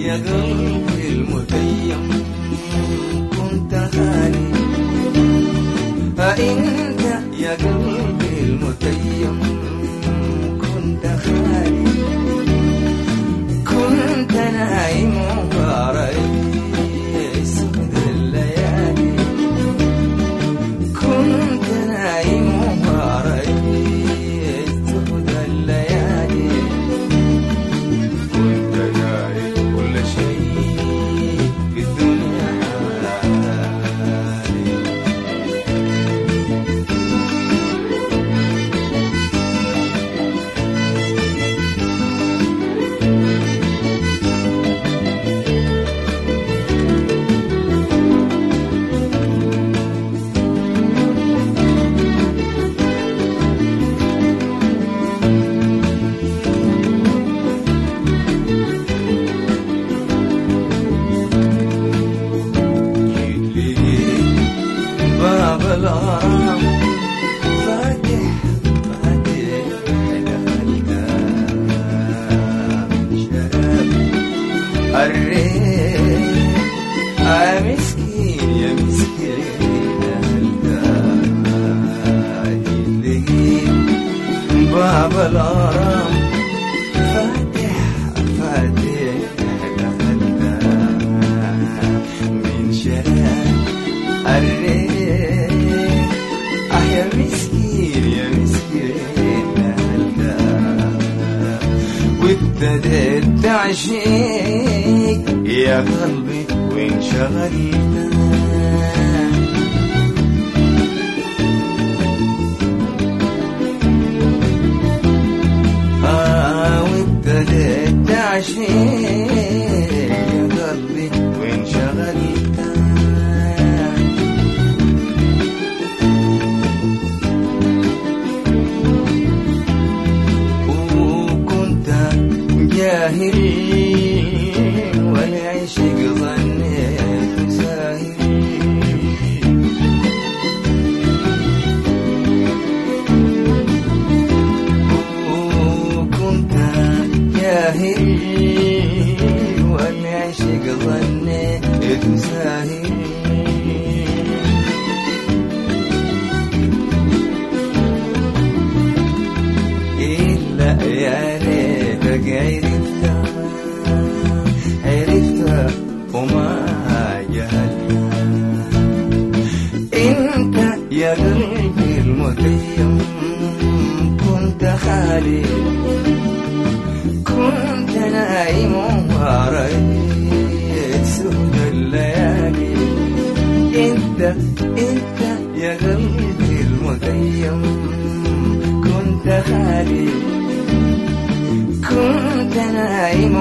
يا قلبي المتيم كنت خالي، انت يا قلبي المتيم كنت خالي، كنت نايم وراي سود الليالي، كنت نايم وراي سود الليالي، كنت جاي كل شيء في الدنيا حالي. الغرام فاتح فاتح دخلت شراب الريح مسكين يا مسكين دخلت لقيت باب الغرام فاتح فاتح دخلت من شراب الريح يا مسكين يا مسكين هلدا، وابتديت تعشيق يا قلبي وانشغلت، وابتديت تعشيق يا قلبي وانشغلت، جاهل والعشق ظنيت ساهل، وكنت جاهل والعشق ظنيت ساهل، إلا يا ريتك عرفتها وما جهلتها، انت يا قلبي المتيم كنت خالي، كنت نايم ورأيت سود الليالي، انت يا قلبي المتيم كنت خالي، كنت نايم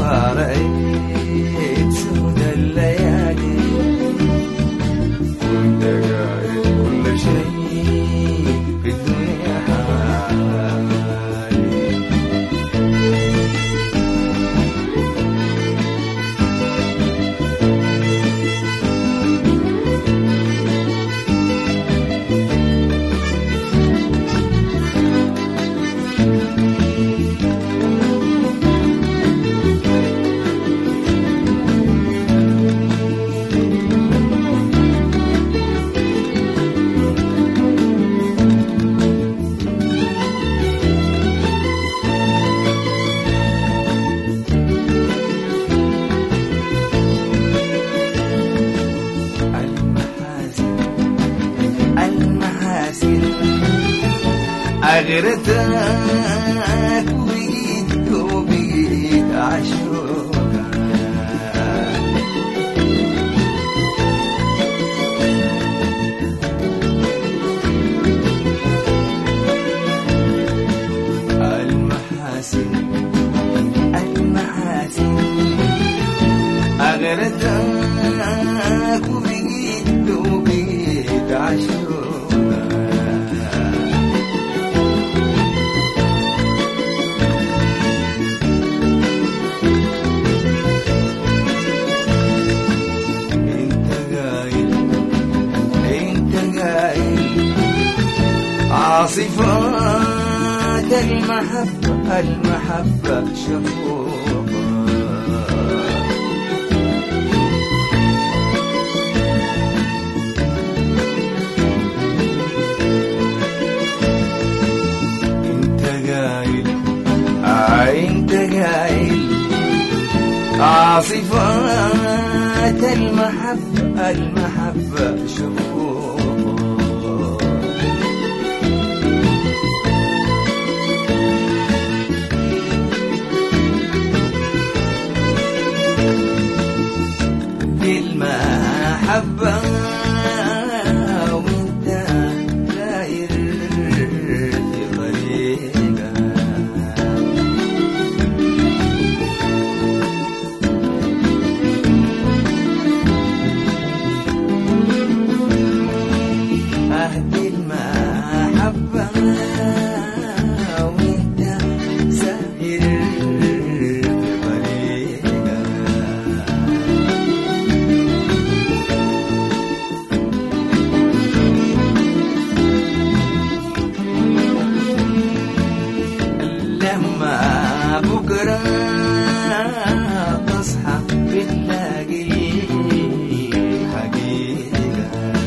ورأيت سود الليالي، كنت قاعد كل شيء في الدنيا حالي. أغرتك وبقيت عشوقك، المحاسن أغرتك وبقيت عشوقك، عاصفات المحبة شفوفة، عاصفات المحبة المحبة شوق المحبة وانت داير في طريقك أهدي المحبة وانت ساير بكرة تصحى بتلاقي حقيقة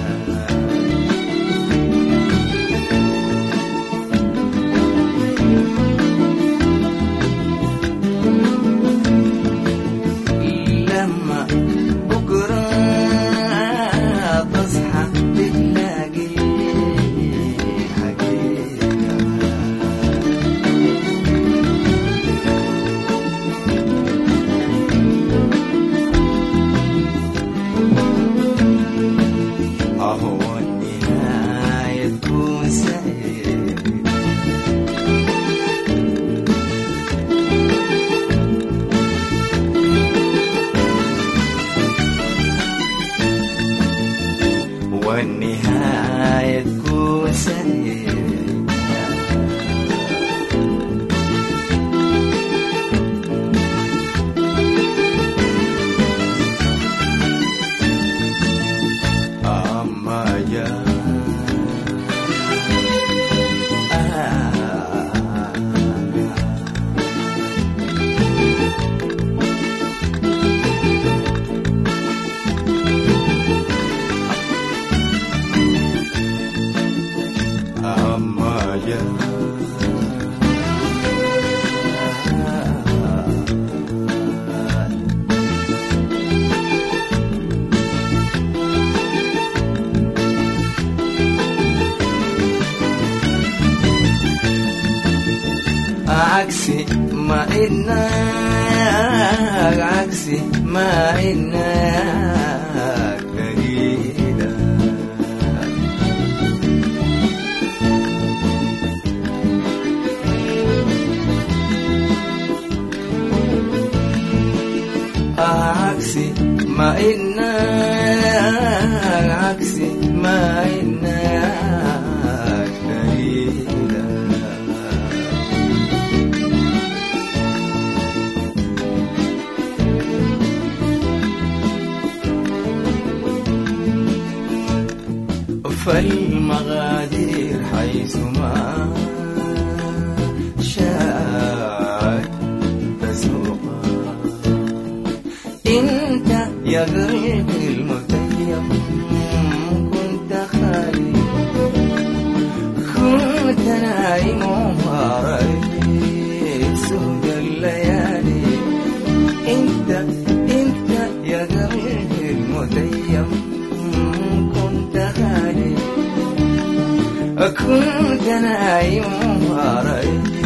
لما بكرة تصحى بتلاقي أهو النهاية تكون سعيد والنهاية تكون سعيد عكسي ما إنك عكسي ما إنك بعيدة عكسي ما إنك عكسي ما إنك بعيدة فالمغادير حيثما شاءت تسوقا انت يا قلبي المتيم كنت خالي كنت نايم وما رأيت سوق الليالي انت يا قلبي المتيم كنت خالي كنت نايم وما رأيت